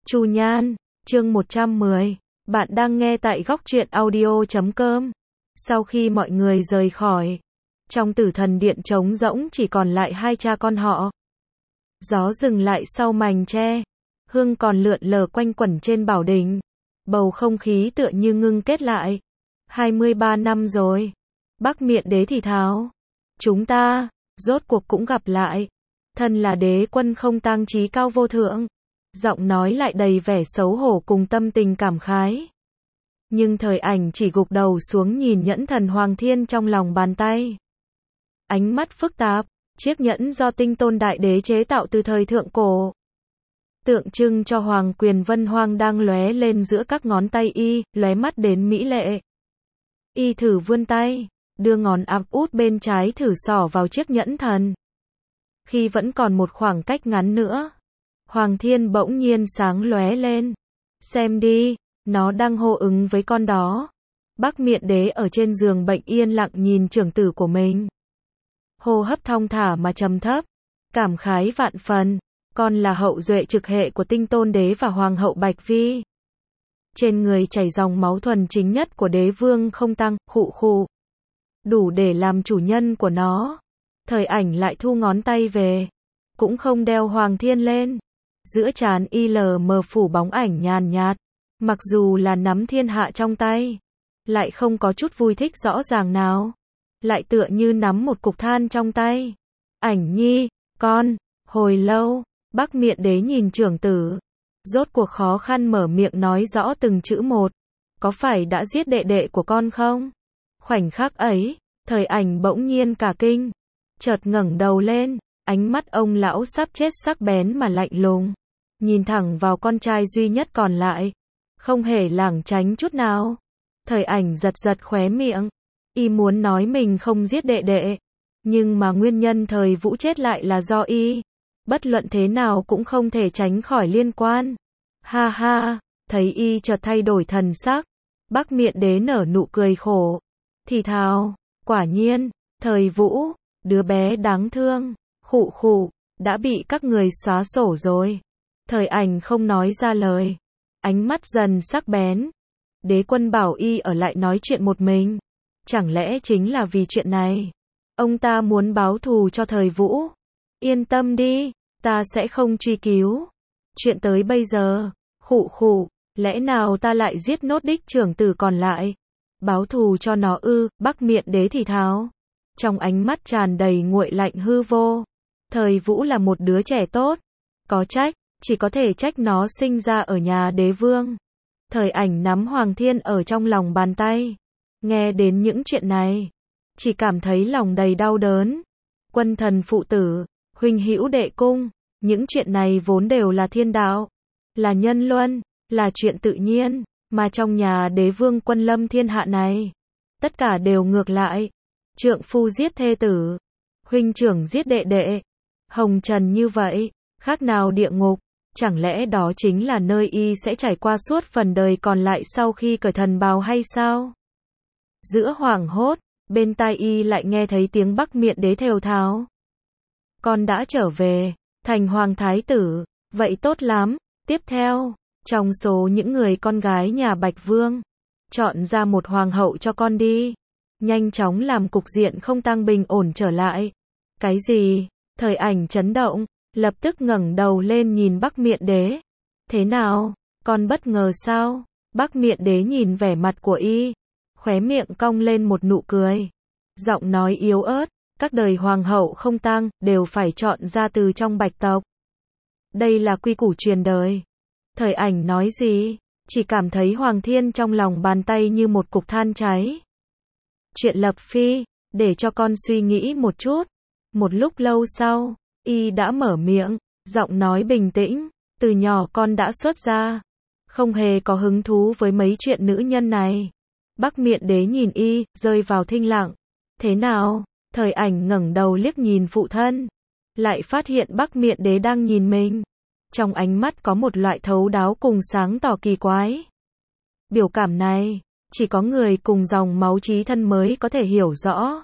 Chu Nhan, chương 110. Bạn đang nghe tại góc truyện audio.com. Sau khi mọi người rời khỏi, trong Tử Thần Điện trống rỗng chỉ còn lại hai cha con họ. Gió dừng lại sau mành tre, hương còn lượn lờ quanh quẩn trên bảo đình. Bầu không khí tựa như ngưng kết lại. 23 năm rồi. Bắc Miện Đế thì thào. Chúng ta, rốt cuộc cũng gặp lại. Thân là đế quân không tang trí cao vô thượng. Giọng nói lại đầy vẻ xấu hổ cùng tâm tình cảm khái. Nhưng Thời Ảnh chỉ gục đầu xuống nhìn nhẫn thần Hoàng Thiên trong lòng bàn tay. Ánh mắt phức tạp, chiếc nhẫn do Tinh Tôn Đại Đế chế tạo từ thời thượng cổ. Tượng trưng cho hoàng quyền vân hoang đang lóe lên giữa các ngón tay y, lóe mắt đến mỹ lệ. Y thử vươn tay, đưa ngón áp út bên trái thử xỏ vào chiếc nhẫn thần. Khi vẫn còn một khoảng cách ngắn nữa, Hoàng Thiên bỗng nhiên sáng lóe lên. Xem đi, nó đang hô ứng với con đó. Bắc Miện Đế ở trên giường bệnh yên lặng nhìn trưởng tử của mình. Hô hấp thong thả mà trầm thấp, cảm khái vạn phần. Con là hậu duệ trực hệ của Tinh Tôn Đế và Hoàng hậu Bạch Vi. Trên người chảy dòng máu thuần chính nhất của đế vương không tăng, khụ khụ. Đủ để làm chủ nhân của nó. Thời Ảnh lại thu ngón tay về. Cũng không đeo Hoàng Thiên lên. Giữa trán y lờ mờ phủ bóng ảnh nhàn nhạt. Mặc dù là nắm thiên hạ trong tay, lại không có chút vui thích rõ ràng nào. Lại tựa như nắm một cục than trong tay. Ảnh nhi, con, hồi lâu, Bắc Miện Đế nhìn trưởng tử. Rốt cuộc khó khăn mở miệng nói rõ từng chữ một. Có phải đã giết đệ đệ của con không? Khoảnh khắc ấy, Thời Ảnh bỗng nhiên cả kinh. Chợt ngẩng đầu lên, ánh mắt ông lão sắp chết sắc bén mà lạnh lùng. Nhìn thẳng vào con trai duy nhất còn lại. Không hề lảng tránh chút nào. Thời Ảnh giật giật khóe miệng. Y muốn nói mình không giết đệ đệ. Nhưng mà nguyên nhân Thời Vũ chết lại là do y. Bất luận thế nào cũng không thể tránh khỏi liên quan. Ha ha, thấy y chợt thay đổi thần sắc. Bắc Miện Đế nở nụ cười khổ. Thì thào, quả nhiên, Thời Vũ, đứa bé đáng thương, khụ khụ, đã bị các người xóa sổ rồi. Thời Ảnh không nói ra lời. Ánh mắt dần sắc bén. Đế quân bảo y ở lại nói chuyện một mình. Chẳng lẽ chính là vì chuyện này? Ông ta muốn báo thù cho Thời Vũ. Yên tâm đi, ta sẽ không truy cứu. Chuyện tới bây giờ, khụ khụ, lẽ nào ta lại giết nốt đích trưởng tử còn lại? Báo thù cho nó ư? Bắc Miện Đế thì thào. Trong ánh mắt tràn đầy nguội lạnh hư vô. Thời Vũ là một đứa trẻ tốt. Có trách, chỉ có thể trách nó sinh ra ở nhà đế vương. Thời Ảnh nắm Hoàng Thiên ở trong lòng bàn tay. Nghe đến những chuyện này, chỉ cảm thấy lòng đầy đau đớn. Quân thần phụ tử, huynh hữu đệ cung, những chuyện này vốn đều là thiên đạo, là nhân luân, là chuyện tự nhiên, mà trong nhà đế vương quân lâm thiên hạ này, tất cả đều ngược lại. Trượng phu giết thê tử, huynh trưởng giết đệ đệ, hồng trần như vậy, khác nào địa ngục. Chẳng lẽ đó chính là nơi y sẽ trải qua suốt phần đời còn lại sau khi cởi thần bào hay sao? Giữa hoảng hốt, bên tai y lại nghe thấy tiếng Bắc Miện Đế thều thào. Con đã trở về, thành hoàng thái tử, vậy tốt lắm. Tiếp theo, trong số những người con gái nhà Bạch Vương, chọn ra một hoàng hậu cho con đi. Nhanh chóng làm cục diện không tang bình ổn trở lại. Cái gì? Thời Ảnh chấn động, lập tức ngẩng đầu lên nhìn Bắc Miện Đế. Thế nào? Con bất ngờ sao? Bắc Miện Đế nhìn vẻ mặt của y, khóe miệng cong lên một nụ cười. Giọng nói yếu ớt, các đời hoàng hậu không tang đều phải chọn ra từ trong Bạch tộc. Đây là quy củ truyền đời. Thời Ảnh nói gì? Chỉ cảm thấy Hoàng Thiên trong lòng bàn tay như một cục than cháy. Chuyện lập phi, để cho con suy nghĩ một chút. Một lúc lâu sau, y đã mở miệng, giọng nói bình tĩnh. Từ nhỏ con đã xuất gia, không hề có hứng thú với mấy chuyện nữ nhân này. Bắc Miện Đế nhìn y, rơi vào thinh lặng. Thế nào? Thời Ảnh ngẩng đầu liếc nhìn phụ thân, lại phát hiện Bắc Miện Đế đang nhìn mình. Trong ánh mắt có một loại thấu đáo cùng sáng tỏ kỳ quái. Biểu cảm này, chỉ có người cùng dòng máu chí thân mới có thể hiểu rõ.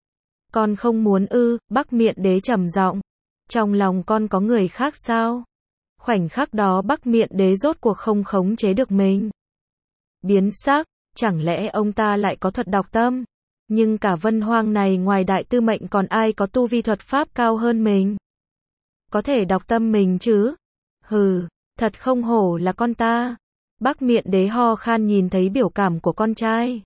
Con không muốn ư? Bắc Miện Đế trầm giọng. Trong lòng con có người khác sao? Khoảnh khắc đó Bắc Miện Đế rốt cuộc không khống chế được mình. Biến sắc, chẳng lẽ ông ta lại có thuật đọc tâm? Nhưng cả Vân Hoang này ngoài Đại Tư Mệnh còn ai có tu vi thuật pháp cao hơn mình? Có thể đọc tâm mình chứ? Hừ, thật không hổ là con ta. Bắc Miện Đế ho khan nhìn thấy biểu cảm của con trai.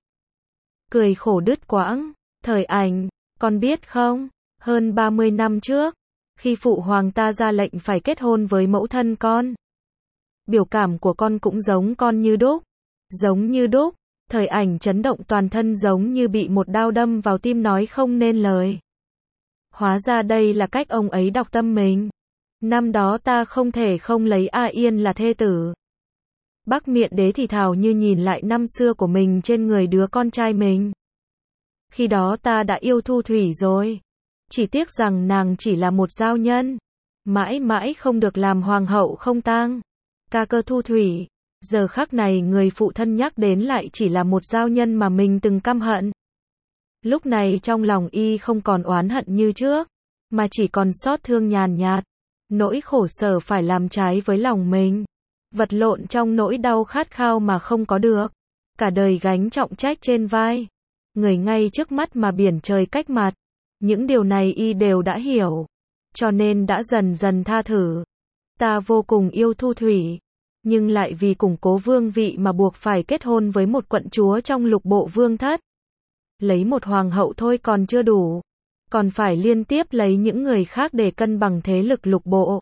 Cười khổ đứt quãng. Thời Ảnh, con biết không? Hơn 30 năm trước, khi phụ hoàng ta ra lệnh phải kết hôn với mẫu thân con. Biểu cảm của con cũng giống con như đúc. Giống như đúc. Thời Ảnh chấn động toàn thân giống như bị một đao đâm vào tim nói không nên lời. Hóa ra đây là cách ông ấy đọc tâm mình. Năm đó ta không thể không lấy A Yên là thê tử. Bắc Miện Đế thì thào như nhìn lại năm xưa của mình trên người đứa con trai mình. Khi đó ta đã yêu Thu Thủy rồi. Chỉ tiếc rằng nàng chỉ là một giao nhân. Mãi mãi không được làm hoàng hậu không tang. Ca cơ Thu Thủy. Giờ khắc này người phụ thân nhắc đến lại chỉ là một giao nhân mà mình từng căm hận. Lúc này trong lòng y không còn oán hận như trước, mà chỉ còn xót thương nhàn nhạt. Nỗi khổ sở phải làm trái với lòng mình. Vật lộn trong nỗi đau khát khao mà không có được. Cả đời gánh trọng trách trên vai. Người ngay trước mắt mà biển trời cách mặt. Những điều này y đều đã hiểu. Cho nên đã dần dần tha thứ. Ta vô cùng yêu Thu Thủy. Nhưng lại vì củng cố vương vị mà buộc phải kết hôn với một quận chúa trong lục bộ vương thất. Lấy một hoàng hậu thôi còn chưa đủ. Còn phải liên tiếp lấy những người khác để cân bằng thế lực lục bộ.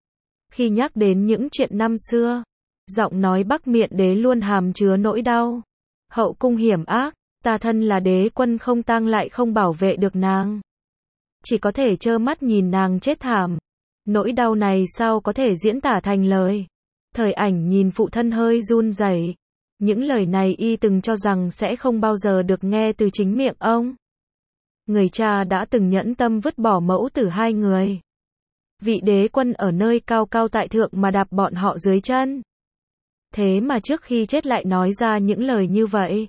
Khi nhắc đến những chuyện năm xưa, giọng nói Bắc Miện Đế luôn hàm chứa nỗi đau. Hậu cung hiểm ác, ta thân là đế quân không tang lại không bảo vệ được nàng. Chỉ có thể trơ mắt nhìn nàng chết thảm. Nỗi đau này sao có thể diễn tả thành lời. Thời Ảnh nhìn phụ thân hơi run rẩy. Những lời này y từng cho rằng sẽ không bao giờ được nghe từ chính miệng ông. Người cha đã từng nhẫn tâm vứt bỏ mẫu tử hai người. Vị đế quân ở nơi cao cao tại thượng mà đạp bọn họ dưới chân. Thế mà trước khi chết lại nói ra những lời như vậy.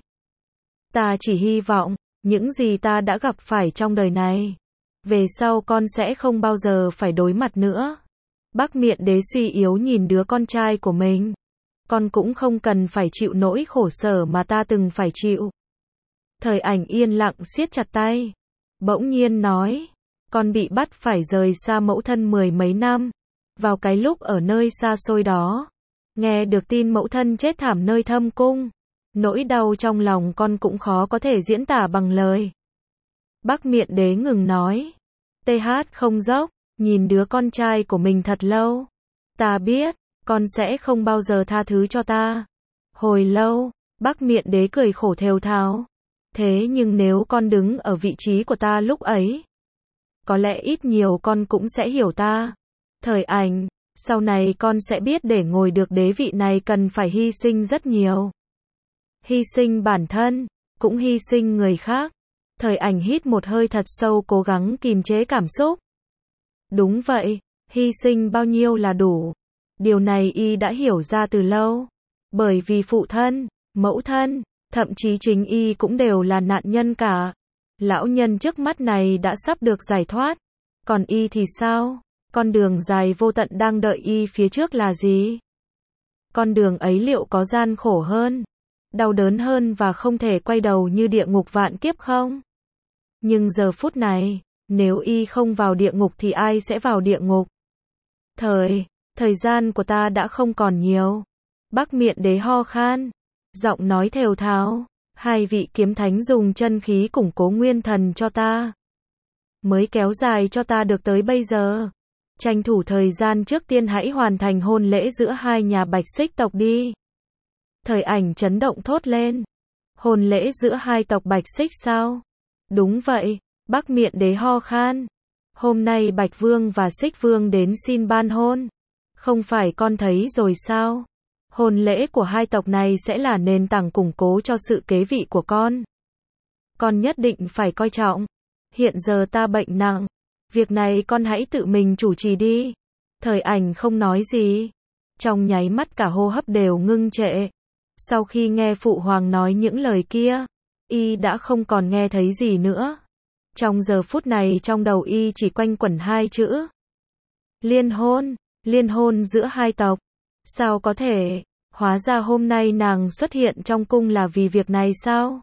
Ta chỉ hy vọng, những gì ta đã gặp phải trong đời này, về sau con sẽ không bao giờ phải đối mặt nữa. Bắc Miện Đế suy yếu nhìn đứa con trai của mình. Con cũng không cần phải chịu nỗi khổ sở mà ta từng phải chịu. Thời Ảnh yên lặng siết chặt tay. Bỗng nhiên nói, con bị bắt phải rời xa mẫu thân 10 mấy năm. Vào cái lúc ở nơi xa xôi đó, nghe được tin mẫu thân chết thảm nơi thâm cung. Nỗi đau trong lòng con cũng khó có thể diễn tả bằng lời. Bắc Miện Đế ngừng nói. TH không dốc, nhìn đứa con trai của mình thật lâu. Ta biết, con sẽ không bao giờ tha thứ cho ta. Hồi lâu, Bắc Miện Đế cười khổ thều thào. Thế nhưng nếu con đứng ở vị trí của ta lúc ấy, có lẽ ít nhiều con cũng sẽ hiểu ta. Thời Ảnh, sau này con sẽ biết để ngồi được đế vị này cần phải hy sinh rất nhiều. Hy sinh bản thân, cũng hy sinh người khác. Thời Ảnh hít một hơi thật sâu cố gắng kìm chế cảm xúc. Đúng vậy, hy sinh bao nhiêu là đủ. Điều này y đã hiểu ra từ lâu. Bởi vì phụ thân, mẫu thân, thậm chí chính y cũng đều là nạn nhân cả. Lão nhân trước mắt này đã sắp được giải thoát. Còn y thì sao? Con đường dài vô tận đang đợi y phía trước là gì? Con đường ấy liệu có gian khổ hơn, đau đớn hơn và không thể quay đầu như địa ngục vạn kiếp không? Nhưng giờ phút này, nếu y không vào địa ngục thì ai sẽ vào địa ngục? Thời gian của ta đã không còn nhiều. Bắc Miện Đế ho khan, giọng nói thều thào. Hai vị kiếm thánh dùng chân khí củng cố nguyên thần cho ta, mới kéo dài cho ta được tới bây giờ. Tranh thủ thời gian trước tiên hãy hoàn thành hôn lễ giữa hai nhà Bạch Xích tộc đi. Thời Ảnh chấn động thốt lên. Hôn lễ giữa hai tộc Bạch Xích sao? Đúng vậy, Bắc Miện Đế ho khan. Hôm nay Bạch Vương và Xích Vương đến xin ban hôn. Không phải con thấy rồi sao? Hôn lễ của hai tộc này sẽ là nền tảng củng cố cho sự kế vị của con. Con nhất định phải coi trọng. Hiện giờ ta bệnh nặng. Việc này con hãy tự mình chủ trì đi. Thời Ảnh không nói gì. Trong nháy mắt cả hô hấp đều ngưng trệ. Sau khi nghe phụ hoàng nói những lời kia, y đã không còn nghe thấy gì nữa. Trong giờ phút này trong đầu y chỉ quanh quẩn hai chữ. Liên hôn. Liên hôn giữa hai tộc. Sao có thể? Hóa ra hôm nay nàng xuất hiện trong cung là vì việc này sao?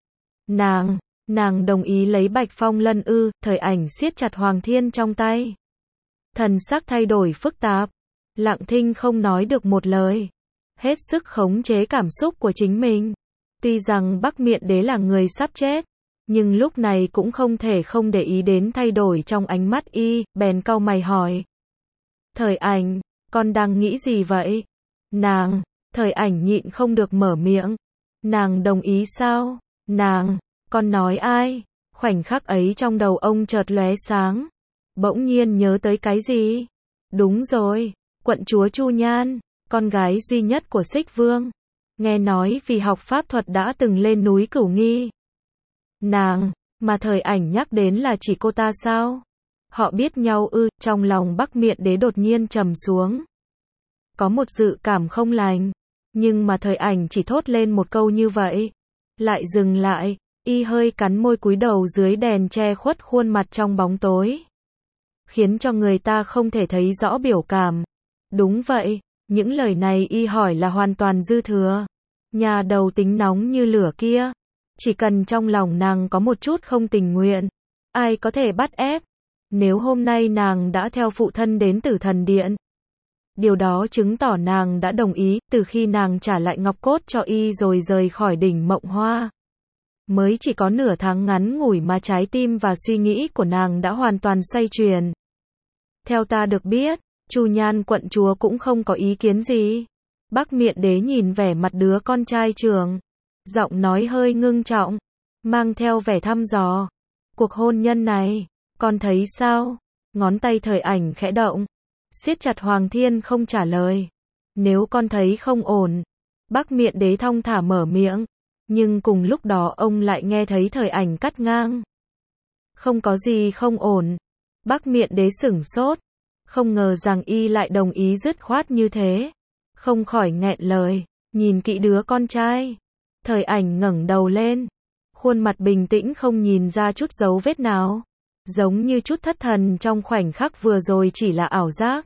Nàng đồng ý lấy Bạch Phong Lân ư? Thời Ảnh siết chặt Hoàng Thiên trong tay. Thần sắc thay đổi phức tạp. Lặng thinh không nói được một lời. Hết sức khống chế cảm xúc của chính mình. Tuy rằng Bắc Miện Đế là người sắp chết, nhưng lúc này cũng không thể không để ý đến thay đổi trong ánh mắt y, bèn cau mày hỏi. Thời Ảnh, con đang nghĩ gì vậy? Thời Ảnh nhịn không được mở miệng. Nàng đồng ý sao? Con nói ai? Khoảnh khắc ấy trong đầu ông chợt lóe sáng. Bỗng nhiên nhớ tới cái gì? Đúng rồi, quận chúa Chu Nhan, con gái duy nhất của Xích Vương. Nghe nói vì học pháp thuật đã từng lên núi Cửu Nghi. Mà Thời Ảnh nhắc đến là chỉ cô ta sao? Họ biết nhau ư? Trong lòng Bắc Miện Đế đột nhiên trầm xuống. Có một dự cảm không lành. Nhưng mà Thời Ảnh chỉ thốt lên một câu như vậy. Lại dừng lại, y hơi cắn môi cúi đầu dưới đèn che khuất khuôn mặt trong bóng tối. Khiến cho người ta không thể thấy rõ biểu cảm. Đúng vậy, những lời này y hỏi là hoàn toàn dư thừa. Nhà đầu tính nóng như lửa kia. Chỉ cần trong lòng nàng có một chút không tình nguyện, ai có thể bắt ép. Nếu hôm nay nàng đã theo phụ thân đến Tử Thần Điện, điều đó chứng tỏ nàng đã đồng ý. Từ khi nàng trả lại ngọc cốt cho y rồi rời khỏi đỉnh Mộng Hoa, mới chỉ có nửa tháng ngắn ngủi mà trái tim và suy nghĩ của nàng đã hoàn toàn xoay chuyển. Theo ta được biết, Chu Nhan quận chúa cũng không có ý kiến gì. Bắc Miện Đế nhìn vẻ mặt đứa con trai trưởng, giọng nói hơi ngưng trọng, mang theo vẻ thăm dò. Cuộc hôn nhân này, con thấy sao? Ngón tay Thời Ảnh khẽ động, siết chặt Hoàng Thiên không trả lời. Nếu con thấy không ổn, Bắc Miện Đế thong thả mở miệng, nhưng cùng lúc đó ông lại nghe thấy Thời Ảnh cắt ngang. Không có gì không ổn. Bắc Miện Đế sửng sốt, không ngờ rằng y lại đồng ý dứt khoát như thế. Không khỏi nghẹn lời, nhìn kỹ đứa con trai. Thời Ảnh ngẩng đầu lên, khuôn mặt bình tĩnh không nhìn ra chút dấu vết nào. Giống như chút thất thần trong khoảnh khắc vừa rồi chỉ là ảo giác.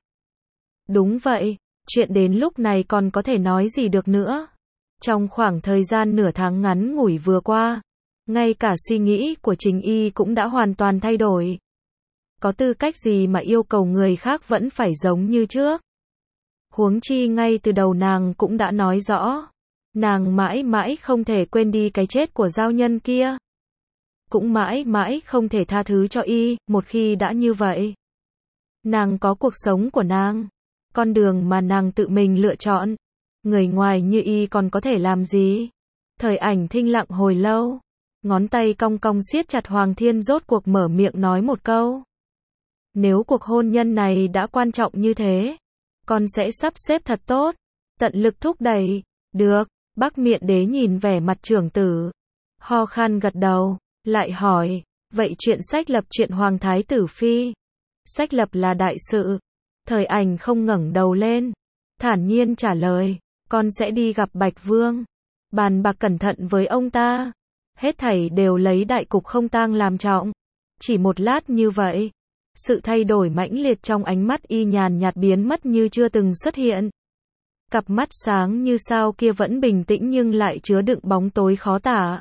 Đúng vậy, chuyện đến lúc này còn có thể nói gì được nữa. Trong khoảng thời gian nửa tháng ngắn ngủi vừa qua, ngay cả suy nghĩ của chính y cũng đã hoàn toàn thay đổi. Có tư cách gì mà yêu cầu người khác vẫn phải giống như trước? Huống chi ngay từ đầu nàng cũng đã nói rõ, nàng mãi mãi không thể quên đi cái chết của giao nhân kia. Cũng mãi mãi không thể tha thứ cho y, một khi đã như vậy. Nàng có cuộc sống của nàng, con đường mà nàng tự mình lựa chọn. Người ngoài như y còn có thể làm gì? Thời Ảnh thinh lặng hồi lâu, ngón tay cong cong siết chặt Hoàng Thiên, rốt cuộc mở miệng nói một câu. Nếu cuộc hôn nhân này đã quan trọng như thế, con sẽ sắp xếp thật tốt, tận lực thúc đẩy. Được. Bắc Miện Đế nhìn vẻ mặt trưởng tử, ho khan gật đầu, lại hỏi, vậy chuyện sách lập chuyện Hoàng Thái Tử Phi? Sách lập là đại sự. Thời Ảnh không ngẩng đầu lên, thản nhiên trả lời, con sẽ đi gặp Bạch Vương, bàn bạc cẩn thận với ông ta. Hết thảy đều lấy đại cục không tang làm trọng. Chỉ một lát như vậy, sự thay đổi mãnh liệt trong ánh mắt y nhàn nhạt biến mất như chưa từng xuất hiện. Cặp mắt sáng như sao kia vẫn bình tĩnh nhưng lại chứa đựng bóng tối khó tả.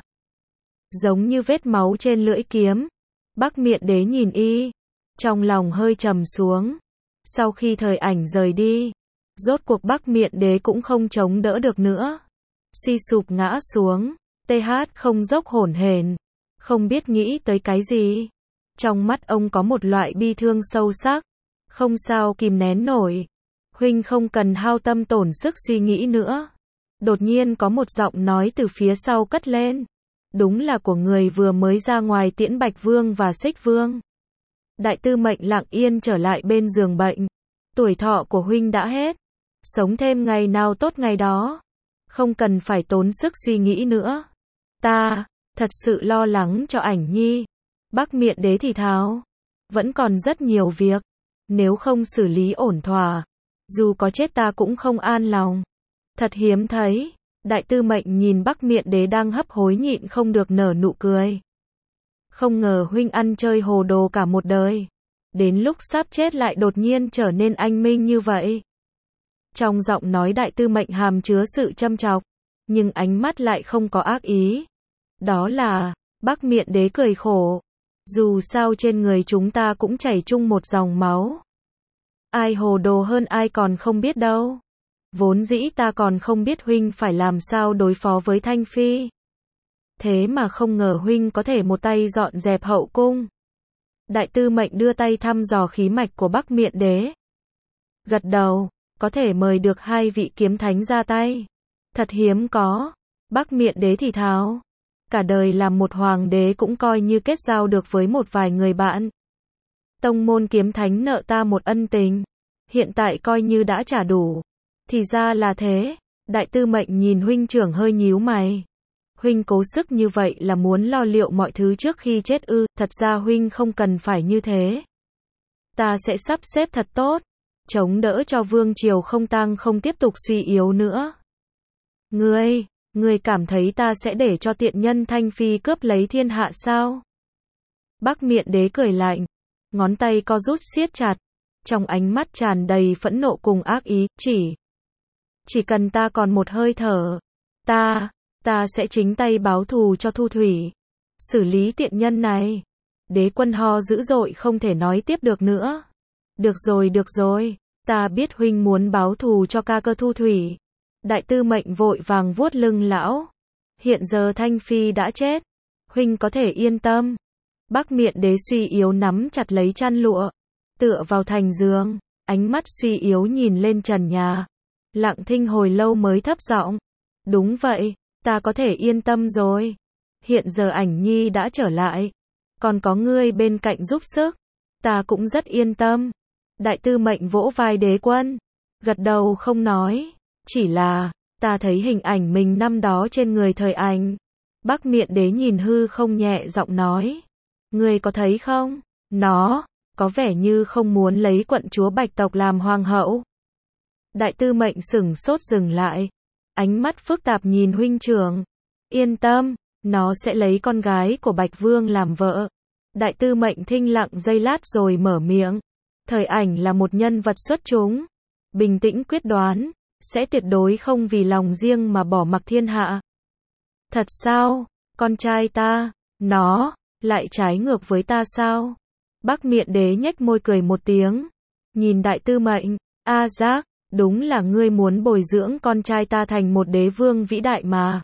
Giống như vết máu trên lưỡi kiếm. Bắc Miện Đế nhìn y, trong lòng hơi trầm xuống. Sau khi Thời Ảnh rời đi, rốt cuộc Bắc Miện Đế cũng không chống đỡ được nữa. Suy sụp ngã xuống, TH không dốc hổn hển, không biết nghĩ tới cái gì. Trong mắt ông có một loại bi thương sâu sắc, không sao kìm nén nổi. Huynh không cần hao tâm tổn sức suy nghĩ nữa. Đột nhiên có một giọng nói từ phía sau cất lên. Đúng là của người vừa mới ra ngoài tiễn Bạch Vương và Xích Vương. Đại tư mệnh lặng yên trở lại bên giường bệnh. Tuổi thọ của huynh đã hết. Sống thêm ngày nào tốt ngày đó. Không cần phải tốn sức suy nghĩ nữa. Ta thật sự lo lắng cho Ảnh Nhi. Bắc Miện Đế thì thào. Vẫn còn rất nhiều việc. Nếu không xử lý ổn thỏa, dù có chết ta cũng không an lòng. Thật hiếm thấy. Đại tư mệnh nhìn Bắc Miện Đế đang hấp hối nhịn không được nở nụ cười. Không ngờ huynh ăn chơi hồ đồ cả một đời. đến lúc sắp chết lại đột nhiên trở nên anh minh như vậy. Trong giọng nói Đại Tư Mệnh hàm chứa sự châm chọc, nhưng ánh mắt lại không có ác ý. Đó là, Bắc Miện Đế cười khổ. Dù sao trên người chúng ta cũng chảy chung một dòng máu. Ai hồ đồ hơn ai còn không biết đâu. Vốn dĩ ta còn không biết huynh phải làm sao đối phó với Thanh Phi. Thế mà không ngờ huynh có thể một tay dọn dẹp hậu cung. Đại Tư Mệnh đưa tay thăm dò khí mạch của Bắc Miện Đế. Gật đầu, có thể mời được 2 vị kiếm thánh ra tay. Thật hiếm có. Bắc Miện Đế thì thào. Cả đời làm một hoàng đế cũng coi như kết giao được với một vài người bạn. Tông môn kiếm thánh nợ ta một ân tình. Hiện tại coi như đã trả đủ. Thì ra là thế. Đại Tư Mệnh nhìn huynh trưởng hơi nhíu mày. Huynh cố sức như vậy là muốn lo liệu mọi thứ trước khi chết ư? Thật ra huynh không cần phải như thế. Ta sẽ sắp xếp thật tốt. Chống đỡ cho vương triều không tăng không tiếp tục suy yếu nữa. Ngươi cảm thấy ta sẽ để cho tiện nhân Thanh Phi cướp lấy thiên hạ sao? Bắc Miện Đế cười lạnh. Ngón tay co rút siết chặt. Trong ánh mắt tràn đầy phẫn nộ cùng ác ý. Chỉ cần ta còn một hơi thở. Ta sẽ chính tay báo thù cho Thu Thủy. Xử lý tiện nhân này. Đế Quân ho dữ dội không thể nói tiếp được nữa. Được rồi. Ta biết huynh muốn báo thù cho ca cơ Thu Thủy. Đại Tư Mệnh vội vàng vuốt lưng lão. Hiện giờ Thanh Phi đã chết. Huynh có thể yên tâm. Bắc Miện Đế suy yếu nắm chặt lấy chăn lụa. Tựa vào thành giường. Ánh mắt suy yếu nhìn lên trần nhà. Lặng thinh hồi lâu mới thấp giọng. Đúng vậy, ta có thể yên tâm rồi. Hiện giờ Ảnh Nhi đã trở lại. Còn có ngươi bên cạnh giúp sức. Ta cũng rất yên tâm. Đại Tư Mệnh vỗ vai Đế Quân. Gật đầu không nói. Chỉ là, ta thấy hình ảnh mình năm đó trên người Thời Ảnh. Bắc Miện Đế nhìn hư không nhẹ giọng nói. Ngươi có thấy không? Nó có vẻ như không muốn lấy quận chúa Bạch tộc làm hoàng hậu. Đại Tư Mệnh sửng sốt dừng lại. Ánh mắt phức tạp nhìn huynh trưởng. Yên tâm, nó sẽ lấy con gái của Bạch Vương làm vợ. Đại Tư Mệnh thinh lặng giây lát rồi mở miệng. Thời Ảnh là một nhân vật xuất chúng. Bình tĩnh quyết đoán. Sẽ tuyệt đối không vì lòng riêng mà bỏ mặc thiên hạ. Thật sao? Con trai ta, nó lại trái ngược với ta sao? Bắc Miện Đế nhếch môi cười một tiếng. Nhìn Đại Tư Mệnh. A Giác, đúng là ngươi muốn bồi dưỡng con trai ta thành một đế vương vĩ đại mà.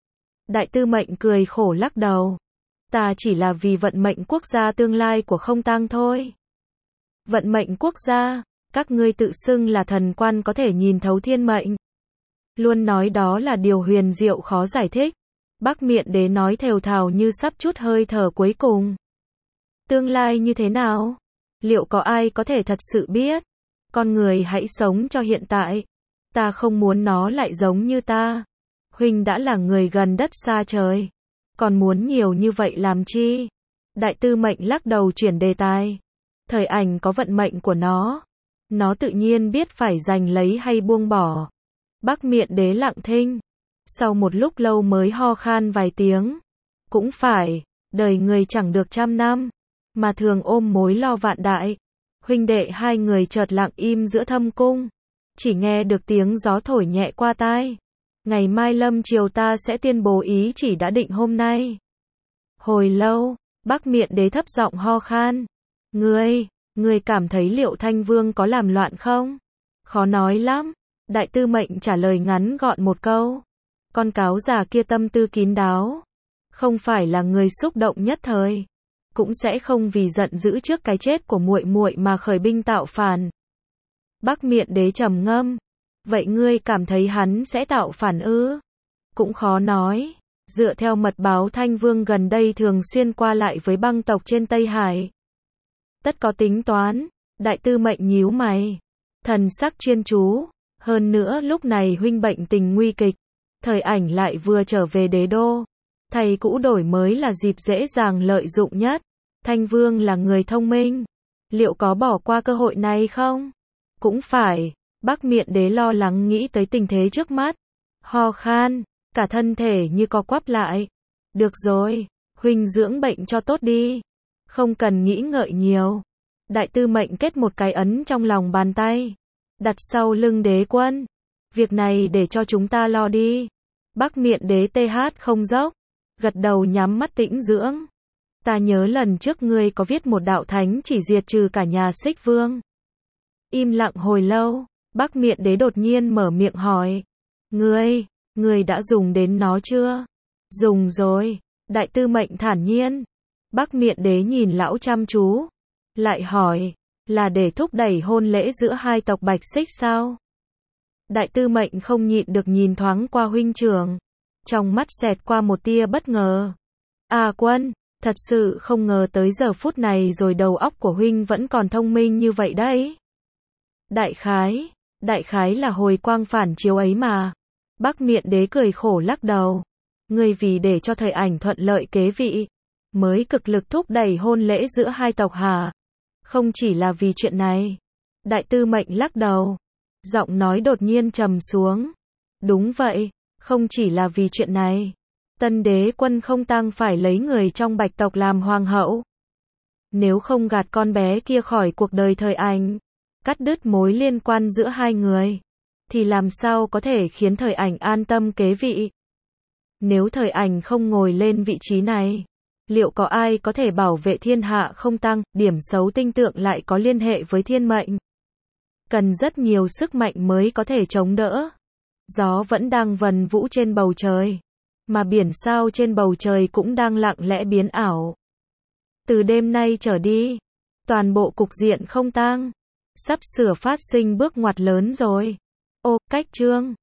Đại Tư Mệnh cười khổ lắc đầu. Ta chỉ là vì vận mệnh quốc gia tương lai của Không Tang thôi. Vận mệnh quốc gia, các ngươi tự xưng là thần quan có thể nhìn thấu thiên mệnh. Luôn nói đó là điều huyền diệu khó giải thích. Bắc Miện Đế nói thều thào như sắp trút hơi thở cuối cùng. Tương lai như thế nào? Liệu có ai có thể thật sự biết? Con người hãy sống cho hiện tại. Ta không muốn nó lại giống như ta. Huynh đã là người gần đất xa trời. Còn muốn nhiều như vậy làm chi? Đại Tư Mệnh lắc đầu chuyển đề tài. Thời Ảnh có vận mệnh của nó. Nó tự nhiên biết phải giành lấy hay buông bỏ. Bắc Miện Đế lặng thinh. Sau một lúc lâu mới ho khan vài tiếng. Cũng phải, đời người chẳng được 100 năm. Mà thường ôm mối lo vạn đại. Huynh đệ hai người chợt lặng im giữa thâm cung. Chỉ nghe được tiếng gió thổi nhẹ qua tai. Ngày mai lâm chiều ta sẽ tuyên bố ý chỉ đã định hôm nay. Hồi lâu, Bắc Miện Đế thấp giọng ho khan. Ngươi cảm thấy liệu Thanh Vương có làm loạn không? Khó nói lắm. Đại Tư Mệnh trả lời ngắn gọn một câu. Con cáo già kia tâm tư kín đáo. Không phải là người xúc động nhất thời. Cũng sẽ không vì giận dữ trước cái chết của muội muội mà khởi binh tạo phản. Bắc Miện Đế trầm ngâm. Vậy ngươi cảm thấy hắn sẽ tạo phản ư? Cũng khó nói. Dựa theo mật báo Thanh Vương gần đây thường xuyên qua lại với băng tộc trên Tây Hải. Tất có tính toán. Đại Tư Mệnh nhíu mày. Thần sắc chuyên chú. Hơn nữa lúc này huynh bệnh tình nguy kịch. Thời Ảnh lại vừa trở về đế đô. Thầy cũ đổi mới là dịp dễ dàng lợi dụng nhất. Thanh Vương là người thông minh. Liệu có bỏ qua cơ hội này không? Cũng phải. Bắc Miện Đế lo lắng nghĩ tới tình thế trước mắt. Ho khan. Cả thân thể như co quắp lại. Được rồi. Huynh dưỡng bệnh cho tốt đi. Không cần nghĩ ngợi nhiều. Đại tư mệnh kết một cái ấn trong lòng bàn tay, đặt sau lưng đế quân. Việc này để cho chúng ta lo đi. Bắc Miện Đế TH không dốc, gật đầu nhắm mắt tĩnh dưỡng. Ta nhớ lần trước ngươi có viết một đạo thánh chỉ diệt trừ cả nhà Xích Vương. Im lặng hồi lâu, Bắc Miện Đế đột nhiên mở miệng hỏi. Ngươi đã dùng đến nó chưa? Dùng rồi, đại tư mệnh thản nhiên. Bắc Miện Đế nhìn lão chăm chú, lại hỏi, là để thúc đẩy hôn lễ giữa hai tộc Bạch Xích sao? Đại tư mệnh không nhịn được nhìn thoáng qua huynh trưởng, trong mắt xẹt qua một tia bất ngờ. À Quân, thật sự không ngờ tới giờ phút này rồi đầu óc của huynh vẫn còn thông minh như vậy đấy. Đại khái là hồi quang phản chiếu ấy mà. Bắc Miện Đế cười khổ lắc đầu. Ngươi vì để cho thời ảnh thuận lợi kế vị, mới cực lực thúc đẩy hôn lễ giữa hai tộc hả? Không chỉ là vì chuyện này. Đại tư mệnh lắc đầu, giọng nói đột nhiên trầm xuống. Đúng vậy, không chỉ là vì chuyện này. Tân đế quân không tăng phải lấy người trong Bạch tộc làm hoàng hậu. Nếu không gạt con bé kia khỏi cuộc đời thời ảnh, cắt đứt mối liên quan giữa hai người, thì làm sao có thể khiến thời ảnh an tâm kế vị? Nếu thời ảnh không ngồi lên vị trí này, liệu có ai có thể bảo vệ thiên hạ không tăng? Điểm xấu tinh tượng lại có liên hệ với thiên mệnh. Cần rất nhiều sức mạnh mới có thể chống đỡ. Gió vẫn đang vần vũ trên bầu trời, mà biển sao trên bầu trời cũng đang lặng lẽ biến ảo. Từ đêm nay trở đi, toàn bộ cục diện không tang sắp sửa phát sinh bước ngoặt lớn rồi. Ô, cách chương